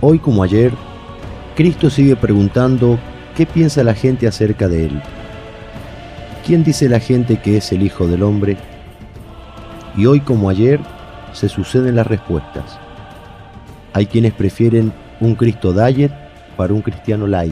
Hoy como ayer, Cristo sigue preguntando qué piensa la gente acerca de Él. ¿Quién dice la gente que es el Hijo del Hombre? Y hoy como ayer, se suceden las respuestas. Hay quienes prefieren un Cristo diet para un cristiano light.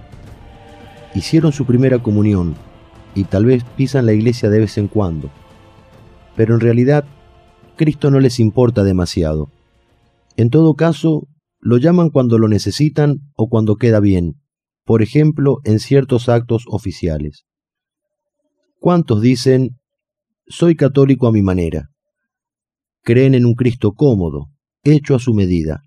Hicieron su primera comunión y tal vez pisan la iglesia de vez en cuando, pero en realidad Cristo no les importa demasiado. En todo caso, lo llaman cuando lo necesitan o cuando queda bien, por ejemplo, en ciertos actos oficiales. ¿Cuántos dicen, soy católico a mi manera? Creen en un Cristo cómodo, hecho a su medida.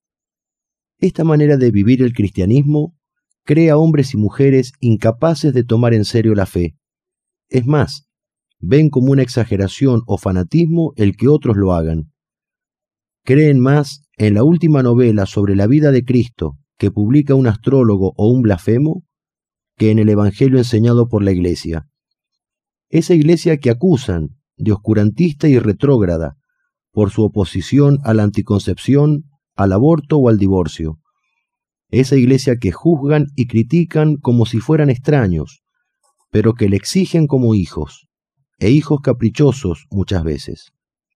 Esta manera de vivir el cristianismo crea hombres y mujeres incapaces de tomar en serio la fe. Es más, ven como una exageración o fanatismo el que otros lo hagan. Creen más en la última novela sobre la vida de Cristo que publica un astrólogo o un blasfemo que en el Evangelio enseñado por la Iglesia. Esa Iglesia que acusan de oscurantista y retrógrada por su oposición a la anticoncepción, al aborto o al divorcio. Esa Iglesia que juzgan y critican como si fueran extraños, pero que le exigen como hijos, e hijos caprichosos muchas veces.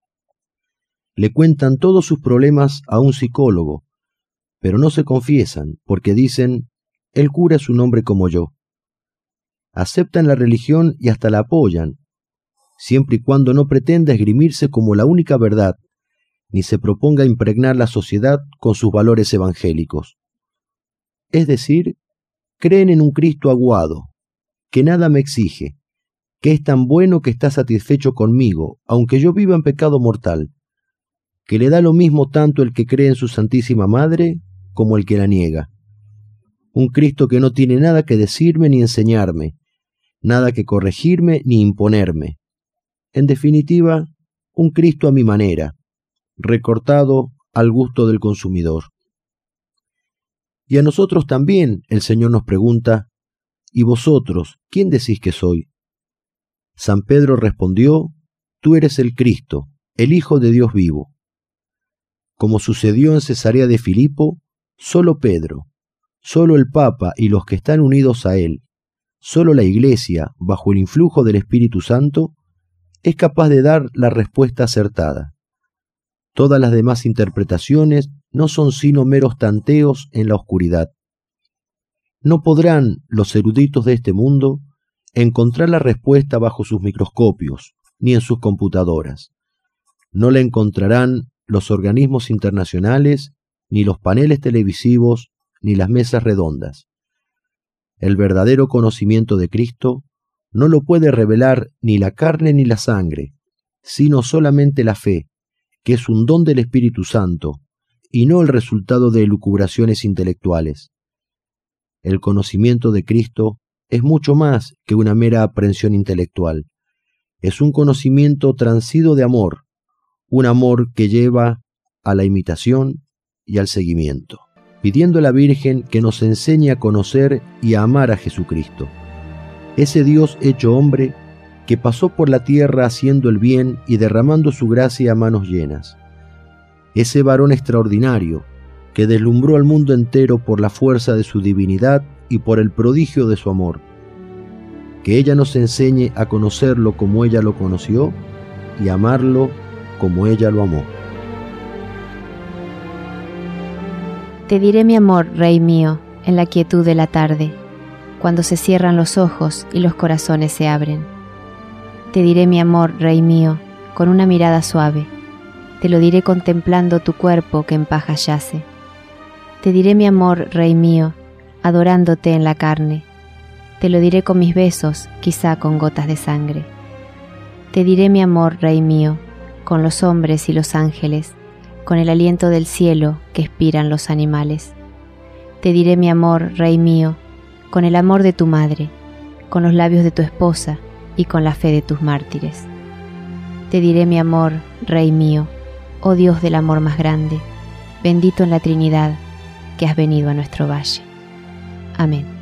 Le cuentan todos sus problemas a un psicólogo, pero no se confiesan porque dicen, el cura es un hombre como yo. Aceptan la religión y hasta la apoyan, siempre y cuando no pretenda esgrimirse como la única verdad, ni se proponga impregnar la sociedad con sus valores evangélicos. Es decir, creen en un Cristo aguado, que nada me exige, que es tan bueno que está satisfecho conmigo, aunque yo viva en pecado mortal, que le da lo mismo tanto el que cree en su Santísima Madre como el que la niega. Un Cristo que no tiene nada que decirme ni enseñarme, nada que corregirme ni imponerme. En definitiva, un Cristo a mi manera, recortado al gusto del consumidor. Y a nosotros también el Señor nos pregunta, ¿y vosotros, quién decís que soy? San Pedro respondió, tú eres el Cristo, el Hijo de Dios vivo. Como sucedió en Cesarea de Filipo, solo Pedro, solo el Papa y los que están unidos a él, solo la Iglesia, bajo el influjo del Espíritu Santo, es capaz de dar la respuesta acertada. Todas las demás interpretaciones no son sino meros tanteos en la oscuridad. No podrán los eruditos de este mundo encontrar la respuesta bajo sus microscopios, ni en sus computadoras. No la encontrarán los organismos internacionales, ni los paneles televisivos, ni las mesas redondas. El verdadero conocimiento de Cristo no lo puede revelar ni la carne ni la sangre, sino solamente la fe, que es un don del Espíritu Santo, y no el resultado de elucubraciones intelectuales. El conocimiento de Cristo es mucho más que una mera aprehensión intelectual. Es un conocimiento transido de amor, un amor que lleva a la imitación y al seguimiento, pidiendo a la Virgen que nos enseñe a conocer y a amar a Jesucristo, ese Dios hecho hombre que pasó por la tierra haciendo el bien y derramando su gracia a manos llenas, ese varón extraordinario que deslumbró al mundo entero por la fuerza de su divinidad y por el prodigio de su amor. Que ella nos enseñe a conocerlo como ella lo conoció y a amarlo como ella lo amó. Te diré mi amor, Rey mío, en la quietud de la tarde, cuando se cierran los ojos y los corazones se abren. Te diré mi amor, Rey mío, con una mirada suave. Te lo diré contemplando tu cuerpo que en paja yace. Te diré mi amor, Rey mío, adorándote en la carne. Te lo diré con mis besos, quizá con gotas de sangre. Te diré mi amor, Rey mío, con los hombres y los ángeles, con el aliento del cielo que expiran los animales. Te diré mi amor, Rey mío, con el amor de tu madre, con los labios de tu esposa y con la fe de tus mártires. Te diré mi amor, Rey mío, oh Dios del amor más grande, bendito en la Trinidad, que has venido a nuestro valle. Amén.